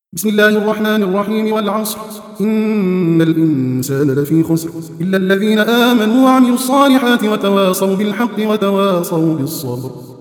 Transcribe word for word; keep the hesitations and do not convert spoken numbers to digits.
بسم الله الرحمن الرحيم والعصر إن الإنسان لفي خسر إلا الذين آمنوا وعملوا الصالحات وتواصوا بالحق وتواصوا بالصبر.